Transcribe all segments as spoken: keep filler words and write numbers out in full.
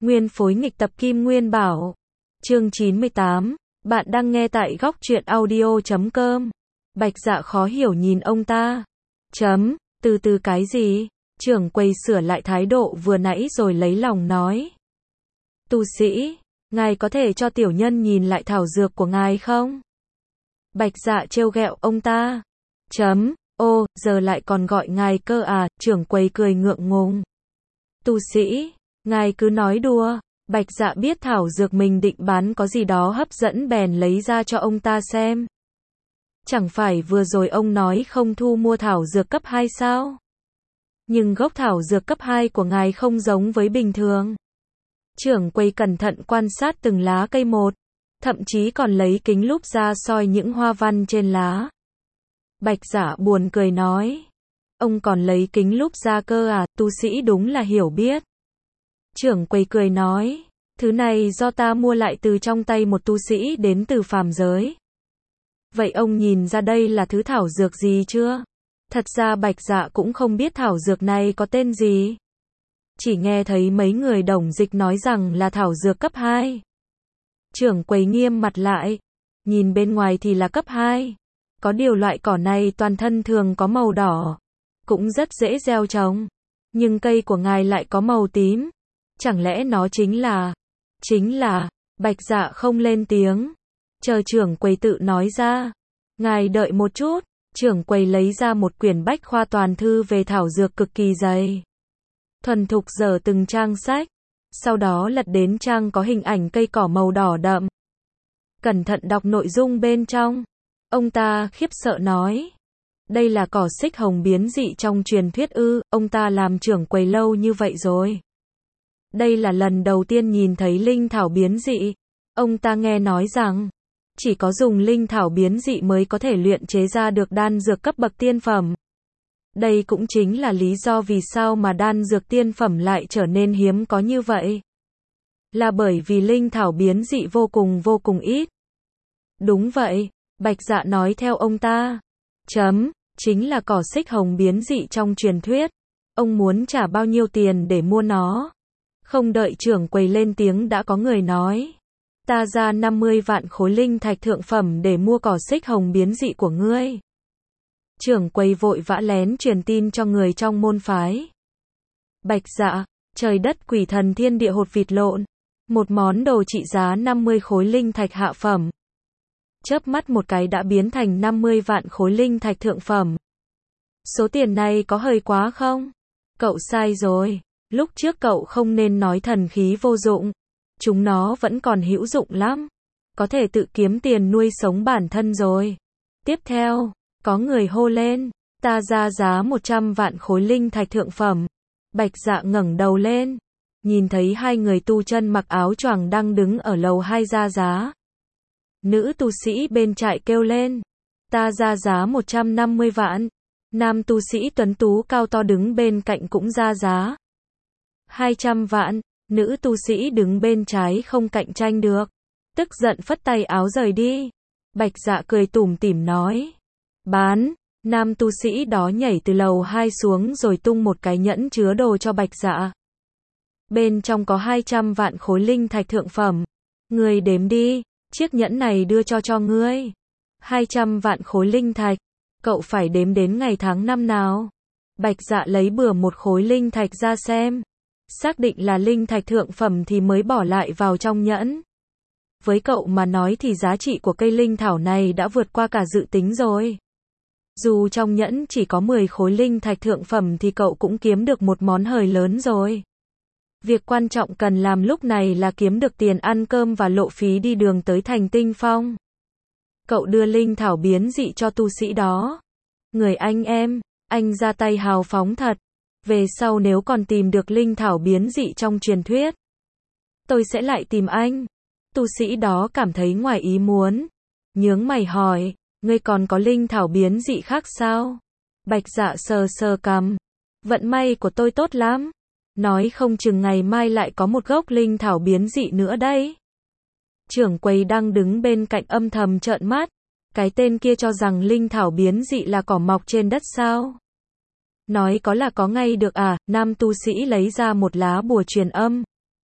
Nguyên phối nghịch tập Kim Nguyên Bảo. Chương chín mươi tám. Bạn đang nghe tại góc truyện audio chấm com. Bạch Dạ khó hiểu nhìn ông ta. Chấm, từ từ cái gì? Trưởng quầy sửa lại thái độ vừa nãy rồi lấy lòng nói. Tu sĩ, ngài có thể cho tiểu nhân nhìn lại thảo dược của ngài không? Bạch Dạ trêu ghẹo ông ta. Chấm, ô, giờ lại còn gọi ngài cơ à? Trưởng quầy cười ngượng ngùng. Tu sĩ, ngài cứ nói đùa. Bạch Dạ biết thảo dược mình định bán có gì đó hấp dẫn bèn lấy ra cho ông ta xem. Chẳng phải vừa rồi ông nói không thu mua thảo dược cấp hai sao? Nhưng gốc thảo dược cấp hai của ngài không giống với bình thường. Trưởng quầy cẩn thận quan sát từng lá cây một, thậm chí còn lấy kính lúp ra soi những hoa văn trên lá. Bạch Dạ buồn cười nói. Ông còn lấy kính lúp ra cơ à? Tu sĩ đúng là hiểu biết. Trưởng quầy cười nói. Thứ này do ta mua lại từ trong tay một tu sĩ đến từ phàm giới. Vậy ông nhìn ra đây là thứ thảo dược gì chưa? Thật ra Bạch Dạ cũng không biết thảo dược này có tên gì. Chỉ nghe thấy mấy người đồng dịch nói rằng là thảo dược cấp hai. Trưởng quầy nghiêm mặt lại. Nhìn bên ngoài thì là cấp hai. Có điều loại cỏ này toàn thân thường có màu đỏ. Cũng rất dễ gieo trồng. Nhưng cây của ngài lại có màu tím. Chẳng lẽ nó chính là... Chính là... Bạch Dạ không lên tiếng. Chờ trưởng quầy tự nói ra. Ngài đợi một chút. Trưởng quầy lấy ra một quyển bách khoa toàn thư về thảo dược cực kỳ dày. Thuần thục dở từng trang sách. Sau đó lật đến trang có hình ảnh cây cỏ màu đỏ đậm. Cẩn thận đọc nội dung bên trong. Ông ta khiếp sợ nói. Đây là cỏ xích hồng biến dị trong truyền thuyết ư? Ông ta làm trưởng quầy lâu như vậy rồi. Đây là lần đầu tiên nhìn thấy linh thảo biến dị. Ông ta nghe nói rằng, chỉ có dùng linh thảo biến dị mới có thể luyện chế ra được đan dược cấp bậc tiên phẩm. Đây cũng chính là lý do vì sao mà đan dược tiên phẩm lại trở nên hiếm có như vậy. Là bởi vì linh thảo biến dị vô cùng vô cùng ít. Đúng vậy, Bạch Dạ nói theo ông ta. Chấm, chính là cỏ xích hồng biến dị trong truyền thuyết. Ông muốn trả bao nhiêu tiền để mua nó? Không đợi trưởng quầy lên tiếng đã có người nói. Ta ra năm mươi vạn khối linh thạch thượng phẩm để mua cỏ xích hồng biến dị của ngươi. Trưởng quầy vội vã lén truyền tin cho người trong môn phái. Bạch Dạ, trời đất quỷ thần thiên địa hột vịt lộn. Một món đồ trị giá năm mươi khối linh thạch hạ phẩm. Chớp mắt một cái đã biến thành năm mươi vạn khối linh thạch thượng phẩm. Số tiền này có hơi quá không? Cậu sai rồi. Lúc trước cậu không nên nói thần khí vô dụng. Chúng nó vẫn còn hữu dụng lắm. Có thể tự kiếm tiền nuôi sống bản thân rồi. Tiếp theo, có người hô lên. Ta ra giá một trăm vạn khối linh thạch thượng phẩm. Bạch Dạ ngẩng đầu lên. Nhìn thấy hai người tu chân mặc áo choàng đang đứng ở lầu hai ra giá. Nữ tu sĩ bên trại kêu lên. Ta ra giá một trăm năm mươi vạn. Nam tu sĩ tuấn tú cao to đứng bên cạnh cũng ra giá. hai trăm vạn. Nữ tu sĩ đứng bên trái không cạnh tranh được. Tức giận phất tay áo rời đi. Bạch Dạ cười tủm tỉm nói. Bán. Nam tu sĩ đó nhảy từ lầu hai xuống rồi tung một cái nhẫn chứa đồ cho Bạch Dạ. Bên trong có hai trăm vạn khối linh thạch thượng phẩm. Ngươi đếm đi. Chiếc nhẫn này đưa cho cho ngươi. hai trăm vạn khối linh thạch. Cậu phải đếm đến ngày tháng năm nào. Bạch Dạ lấy bừa một khối linh thạch ra xem. Xác định là linh thạch thượng phẩm thì mới bỏ lại vào trong nhẫn. Với cậu mà nói thì giá trị của cây linh thảo này đã vượt qua cả dự tính rồi. Dù trong nhẫn chỉ có mười khối linh thạch thượng phẩm thì cậu cũng kiếm được một món hời lớn rồi. Việc quan trọng cần làm lúc này là kiếm được tiền ăn cơm và lộ phí đi đường tới thành Tinh Phong. Cậu đưa linh thảo biến dị cho tu sĩ đó. Người anh em, anh ra tay hào phóng thật. Về sau nếu còn tìm được linh thảo biến dị trong truyền thuyết, tôi sẽ lại tìm anh. Tu sĩ đó cảm thấy ngoài ý muốn. Nhướng mày hỏi, ngươi còn có linh thảo biến dị khác sao? Bạch Dạ sờ sờ cằm. Vận may của tôi tốt lắm. Nói không chừng ngày mai lại có một gốc linh thảo biến dị nữa đấy. Trưởng quầy đang đứng bên cạnh âm thầm trợn mắt. Cái tên kia cho rằng linh thảo biến dị là cỏ mọc trên đất sao? Nói có là có ngay được à? Nam tu sĩ lấy ra một lá bùa truyền âm.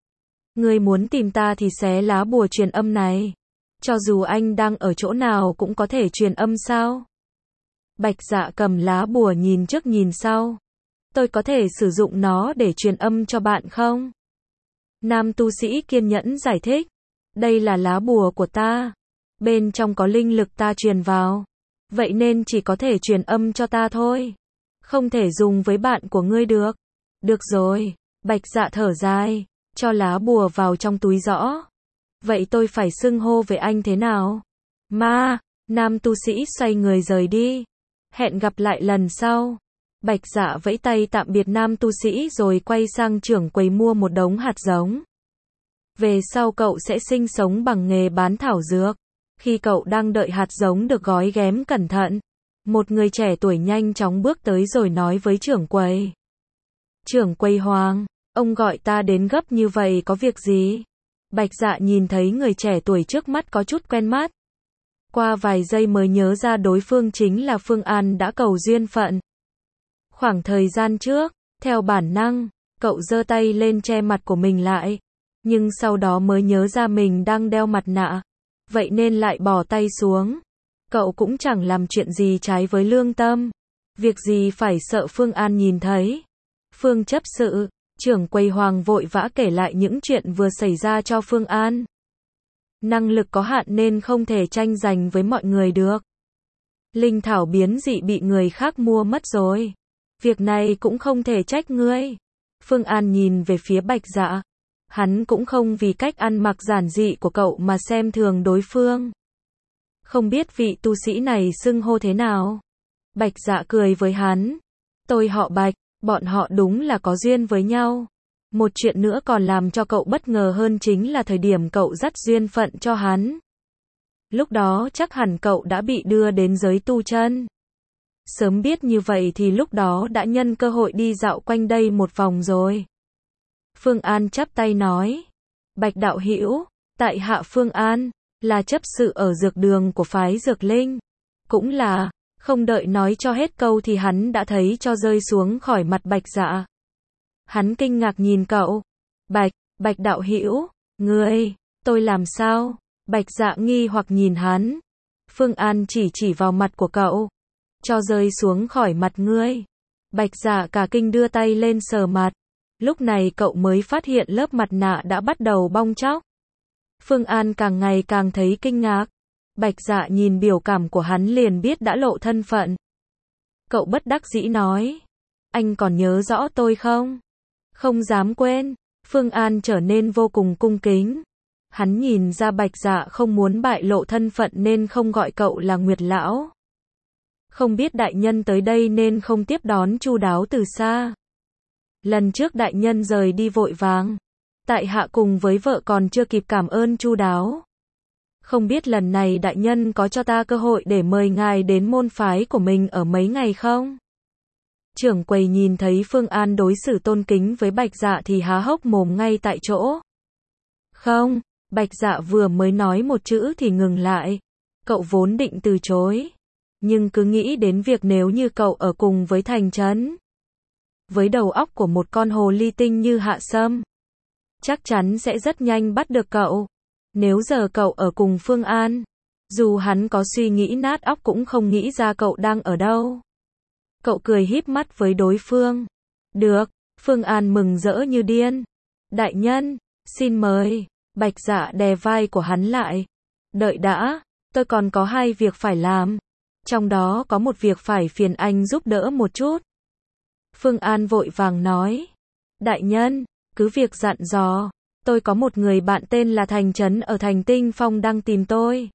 Ngươi muốn tìm ta thì xé lá bùa truyền âm này. Cho dù anh đang ở chỗ nào cũng có thể truyền âm sao? Bạch Dạ cầm lá bùa nhìn trước nhìn sau. Tôi có thể sử dụng nó để truyền âm cho bạn không? Nam tu sĩ kiên nhẫn giải thích. Đây là lá bùa của ta. Bên trong có linh lực ta truyền vào. Vậy nên chỉ có thể truyền âm cho ta thôi. Không thể dùng với bạn của ngươi được. Được rồi. Bạch Dạ thở dài. Cho lá bùa vào trong túi giõ. Vậy tôi phải xưng hô với anh thế nào? Ma. Nam tu sĩ xoay người rời đi. Hẹn gặp lại lần sau. Bạch Dạ vẫy tay tạm biệt nam tu sĩ rồi quay sang trưởng quầy mua một đống hạt giống. Về sau cậu sẽ sinh sống bằng nghề bán thảo dược. Khi cậu đang đợi hạt giống được gói ghém cẩn thận, một người trẻ tuổi nhanh chóng bước tới rồi nói với trưởng quầy. Trưởng quầy Hoàng, ông gọi ta đến gấp như vậy có việc gì? Bạch Dạ nhìn thấy người trẻ tuổi trước mắt có chút quen mắt. Qua vài giây mới nhớ ra đối phương chính là Phương An đã cầu duyên phận. Khoảng thời gian trước, theo bản năng, cậu giơ tay lên che mặt của mình lại. Nhưng sau đó mới nhớ ra mình đang đeo mặt nạ. Vậy nên lại bỏ tay xuống. Cậu cũng chẳng làm chuyện gì trái với lương tâm. Việc gì phải sợ Phương An nhìn thấy. Phương chấp sự, trưởng quầy Hoàng vội vã kể lại những chuyện vừa xảy ra cho Phương An. Năng lực có hạn nên không thể tranh giành với mọi người được. Linh thảo biến dị bị người khác mua mất rồi. Việc này cũng không thể trách ngươi. Phương An nhìn về phía Bạch Dạ. Hắn cũng không vì cách ăn mặc giản dị của cậu mà xem thường đối phương. Không biết vị tu sĩ này xưng hô thế nào? Bạch Dạ cười với hắn. Tôi họ Bạch, bọn họ đúng là có duyên với nhau. Một chuyện nữa còn làm cho cậu bất ngờ hơn chính là thời điểm cậu dắt duyên phận cho hắn. Lúc đó chắc hẳn cậu đã bị đưa đến giới tu chân. Sớm biết như vậy thì lúc đó đã nhân cơ hội đi dạo quanh đây một vòng rồi. Phương An chắp tay nói. Bạch đạo hữu, tại hạ Phương An, là chấp sự ở dược đường của phái Dược Linh. Cũng là, không đợi nói cho hết câu thì hắn đã thấy cho rơi xuống khỏi mặt Bạch Dạ. Hắn kinh ngạc nhìn cậu. Bạch, Bạch đạo hữu, ngươi, tôi làm sao? Bạch Dạ nghi hoặc nhìn hắn. Phương An chỉ chỉ vào mặt của cậu. Cho rơi xuống khỏi mặt ngươi. Bạch Dạ cả kinh đưa tay lên sờ mặt. Lúc này cậu mới phát hiện lớp mặt nạ đã bắt đầu bong tróc. Phương An càng ngày càng thấy kinh ngạc. Bạch Dạ nhìn biểu cảm của hắn liền biết đã lộ thân phận. Cậu bất đắc dĩ nói. Anh còn nhớ rõ tôi không? Không dám quên. Phương An trở nên vô cùng cung kính. Hắn nhìn ra Bạch Dạ không muốn bại lộ thân phận nên không gọi cậu là Nguyệt Lão. Không biết đại nhân tới đây nên không tiếp đón chu đáo từ xa. Lần trước đại nhân rời đi vội vàng. Tại hạ cùng với vợ còn chưa kịp cảm ơn chu đáo. Không biết lần này đại nhân có cho ta cơ hội để mời ngài đến môn phái của mình ở mấy ngày không? Trưởng quầy nhìn thấy Phương An đối xử tôn kính với Bạch Dạ thì há hốc mồm ngay tại chỗ. Không, Bạch Dạ vừa mới nói một chữ thì ngừng lại. Cậu vốn định từ chối. Nhưng cứ nghĩ đến việc nếu như cậu ở cùng với Thành Trấn. Với đầu óc của một con hồ ly tinh như Hạ Sâm. Chắc chắn sẽ rất nhanh bắt được cậu. Nếu giờ cậu ở cùng Phương An. Dù hắn có suy nghĩ nát óc cũng không nghĩ ra cậu đang ở đâu. Cậu cười híp mắt với đối phương. Được, Phương An mừng rỡ như điên. Đại nhân, xin mời. Bạch Dạ đè vai của hắn lại. Đợi đã, tôi còn có hai việc phải làm. Trong đó có một việc phải phiền anh giúp đỡ một chút. Phương An vội vàng nói. Đại nhân, cứ việc dặn dò. Tôi có một người bạn tên là Thành Trấn ở thành Tinh Phong đang tìm tôi.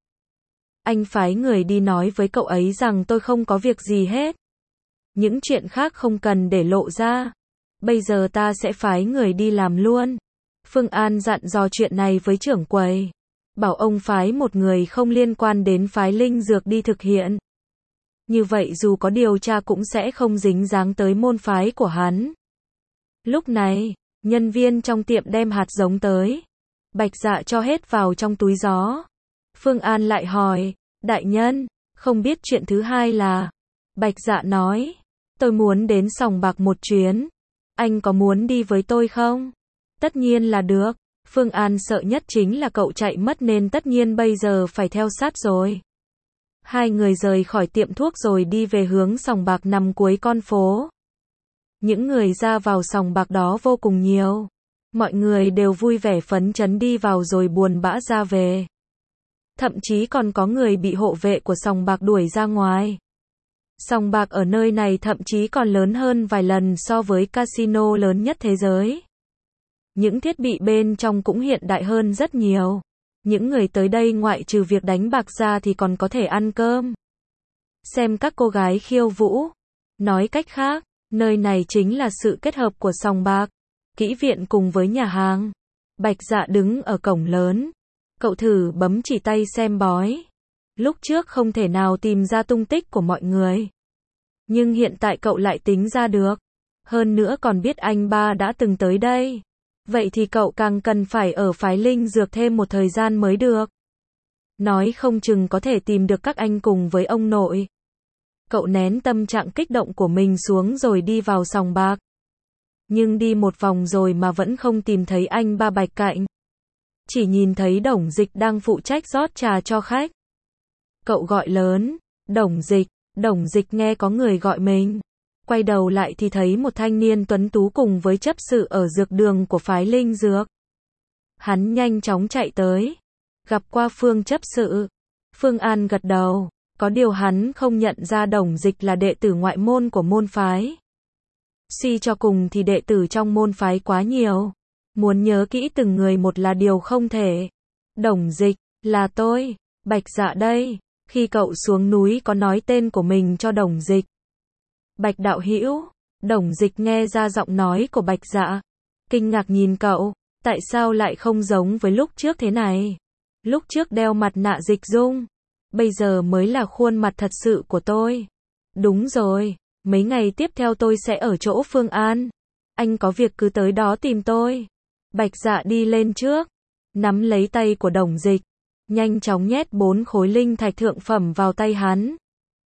Anh phái người đi nói với cậu ấy rằng tôi không có việc gì hết. Những chuyện khác không cần để lộ ra. Bây giờ ta sẽ phái người đi làm luôn. Phương An dặn dò chuyện này với trưởng quầy. Bảo ông phái một người không liên quan đến phái linh dược đi thực hiện. Như vậy dù có điều tra cũng sẽ không dính dáng tới môn phái của hắn. Lúc này, nhân viên trong tiệm đem hạt giống tới. Bạch Dạ cho hết vào trong túi gió. Phương An lại hỏi, đại nhân, không biết chuyện thứ hai là... Bạch Dạ nói, tôi muốn đến sòng bạc một chuyến. Anh có muốn đi với tôi không? Tất nhiên là được. Phương An sợ nhất chính là cậu chạy mất nên tất nhiên bây giờ phải theo sát rồi. Hai người rời khỏi tiệm thuốc rồi đi về hướng sòng bạc nằm cuối con phố. Những người ra vào sòng bạc đó vô cùng nhiều. Mọi người đều vui vẻ phấn chấn đi vào rồi buồn bã ra về. Thậm chí còn có người bị hộ vệ của sòng bạc đuổi ra ngoài. Sòng bạc ở nơi này thậm chí còn lớn hơn vài lần so với casino lớn nhất thế giới. Những thiết bị bên trong cũng hiện đại hơn rất nhiều. Những người tới đây ngoại trừ việc đánh bạc ra thì còn có thể ăn cơm, xem các cô gái khiêu vũ. Nói cách khác, nơi này chính là sự kết hợp của sòng bạc, kỹ viện cùng với nhà hàng. Bạch Dạ đứng ở cổng lớn. Cậu thử bấm chỉ tay xem bói. Lúc trước không thể nào tìm ra tung tích của mọi người. Nhưng hiện tại cậu lại tính ra được. Hơn nữa còn biết anh ba đã từng tới đây. Vậy thì cậu càng cần phải ở phái linh dược thêm một thời gian mới được. Nói không chừng có thể tìm được các anh cùng với ông nội. Cậu nén tâm trạng kích động của mình xuống rồi đi vào sòng bạc. Nhưng đi một vòng rồi mà vẫn không tìm thấy anh ba Bạch Cạnh. Chỉ nhìn thấy Đồng Dịch đang phụ trách rót trà cho khách. Cậu gọi lớn, Đồng Dịch. Đồng Dịch nghe có người gọi mình. Quay đầu lại thì thấy một thanh niên tuấn tú cùng với chấp sự ở dược đường của phái linh dược. Hắn nhanh chóng chạy tới. Gặp qua Phương chấp sự. Phương An gật đầu. Có điều hắn không nhận ra Đồng Dịch là đệ tử ngoại môn của môn phái. Suy cho cùng thì đệ tử trong môn phái quá nhiều. Muốn nhớ kỹ từng người một là điều không thể. Đồng Dịch, là tôi, Bạch Dạ đây. Khi cậu xuống núi có nói tên của mình cho Đồng Dịch. Bạch đạo hữu. Đồng Dịch nghe ra giọng nói của Bạch Dạ. Kinh ngạc nhìn cậu, tại sao lại không giống với lúc trước thế này? Lúc trước đeo mặt nạ dịch dung, bây giờ mới là khuôn mặt thật sự của tôi. Đúng rồi, mấy ngày tiếp theo tôi sẽ ở chỗ Phương An. Anh có việc cứ tới đó tìm tôi. Bạch Dạ đi lên trước, nắm lấy tay của Đồng Dịch, nhanh chóng nhét bốn khối linh thạch thượng phẩm vào tay hắn.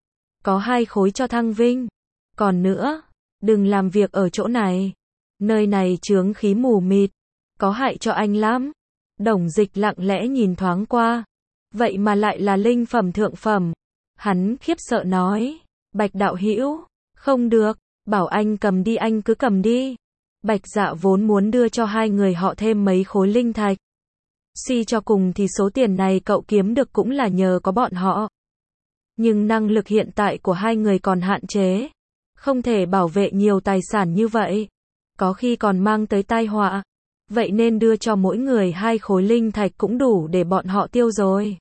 Có hai khối cho thăng vinh. Còn nữa, đừng làm việc ở chỗ này. Nơi này chướng khí mù mịt, có hại cho anh lắm. Đồng Dịch lặng lẽ nhìn thoáng qua. Vậy mà lại là linh phẩm thượng phẩm. Hắn khiếp sợ nói, Bạch đạo hữu, không được, bảo anh cầm đi anh cứ cầm đi. Bạch Dạ vốn muốn đưa cho hai người họ thêm mấy khối linh thạch. Suy cho cùng thì số tiền này cậu kiếm được cũng là nhờ có bọn họ. Nhưng năng lực hiện tại của hai người còn hạn chế. Không thể bảo vệ nhiều tài sản như vậy. Có khi còn mang tới tai họa. Vậy nên đưa cho mỗi người hai khối linh thạch cũng đủ để bọn họ tiêu rồi.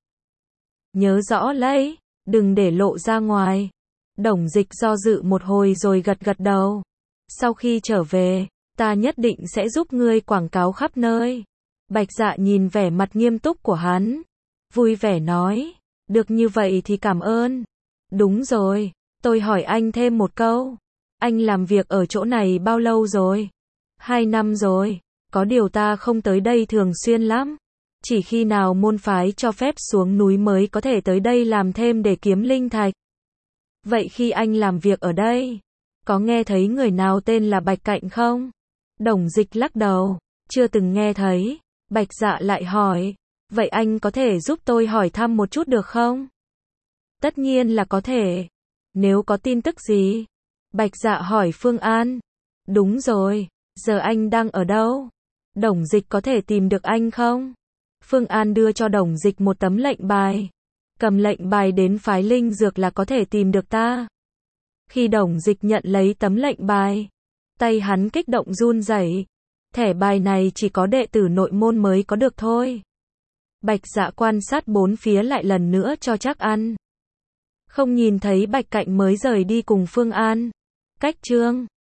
Nhớ rõ lấy, đừng để lộ ra ngoài. Đồng Dịch do dự một hồi rồi gật gật đầu. Sau khi trở về, ta nhất định sẽ giúp ngươi quảng cáo khắp nơi. Bạch Dạ nhìn vẻ mặt nghiêm túc của hắn. Vui vẻ nói, được như vậy thì cảm ơn. Đúng rồi, tôi hỏi anh thêm một câu. Anh làm việc ở chỗ này bao lâu rồi? Hai năm rồi. Có điều ta không tới đây thường xuyên lắm. Chỉ khi nào môn phái cho phép xuống núi mới có thể tới đây làm thêm để kiếm linh thạch. Vậy khi anh làm việc ở đây, có nghe thấy người nào tên là Bạch Cạnh không? Đồng Dịch lắc đầu, chưa từng nghe thấy. Bạch Dạ lại hỏi, vậy anh có thể giúp tôi hỏi thăm một chút được không? Tất nhiên là có thể. Nếu có tin tức gì? Bạch Dạ hỏi Phương An. Đúng rồi, giờ anh đang ở đâu? Đồng Dịch có thể tìm được anh không? Phương An đưa cho Đồng Dịch một tấm lệnh bài. Cầm lệnh bài đến phái linh dược là có thể tìm được ta. Khi Đồng Dịch nhận lấy tấm lệnh bài, tay hắn kích động run rẩy. Thẻ bài này chỉ có đệ tử nội môn mới có được thôi. Bạch Dạ quan sát bốn phía lại lần nữa cho chắc ăn. Không nhìn thấy Bạch Cạnh mới rời đi cùng Phương An. Cách chương